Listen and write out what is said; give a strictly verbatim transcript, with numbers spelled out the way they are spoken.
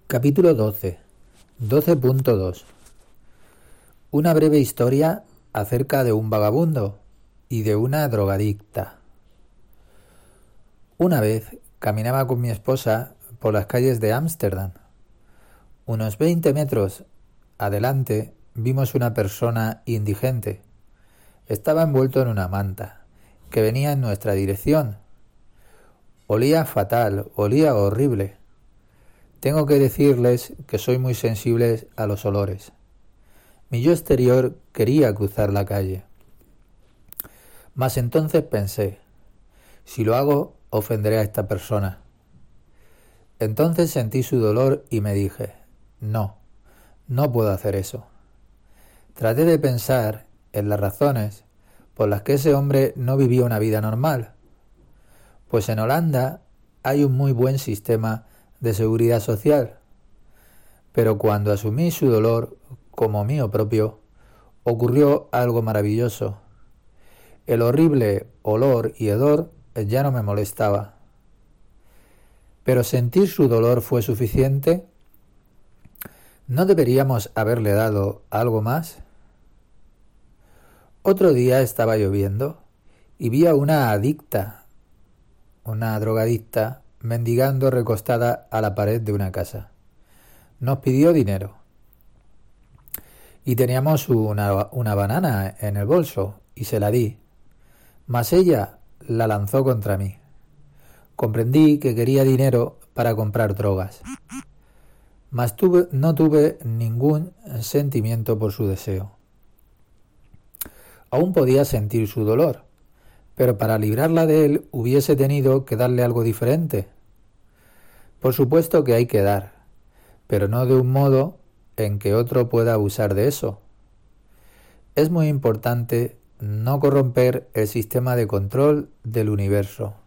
Capítulo doce. doce punto dos. Una breve historia acerca de un vagabundo y de una drogadicta. Una vez caminaba con mi esposa por las calles de Ámsterdam. Unos veinte metros adelante vimos una persona indigente. Estaba envuelto en una manta, que venía en nuestra dirección. Olía fatal, olía horrible. Tengo que decirles que soy muy sensible a los olores. Mi yo exterior quería cruzar la calle. Mas entonces pensé, si lo hago, ofenderé a esta persona. Entonces sentí su dolor y me dije, no, no puedo hacer eso. Traté de pensar en las razones por las que ese hombre no vivía una vida normal. Pues en Holanda hay un muy buen sistema de seguridad social. Pero cuando asumí su dolor como mío propio, ocurrió algo maravilloso. El horrible olor y hedor ya no me molestaba. Pero sentir su dolor fue suficiente. ¿No deberíamos haberle dado algo más? Otro día estaba lloviendo y vi a una adicta, una drogadicta, mendigando recostada a la pared de una casa. Nos pidió dinero. Y teníamos una, una banana en el bolso y se la di. Mas ella la lanzó contra mí. Comprendí que quería dinero para comprar drogas. Mas tuve, no tuve ningún sentimiento por su deseo. Aún podía sentir su dolor, pero para librarla de él hubiese tenido que darle algo diferente. Por supuesto que hay que dar, pero no de un modo en que otro pueda abusar de eso. Es muy importante no corromper el sistema de control del universo.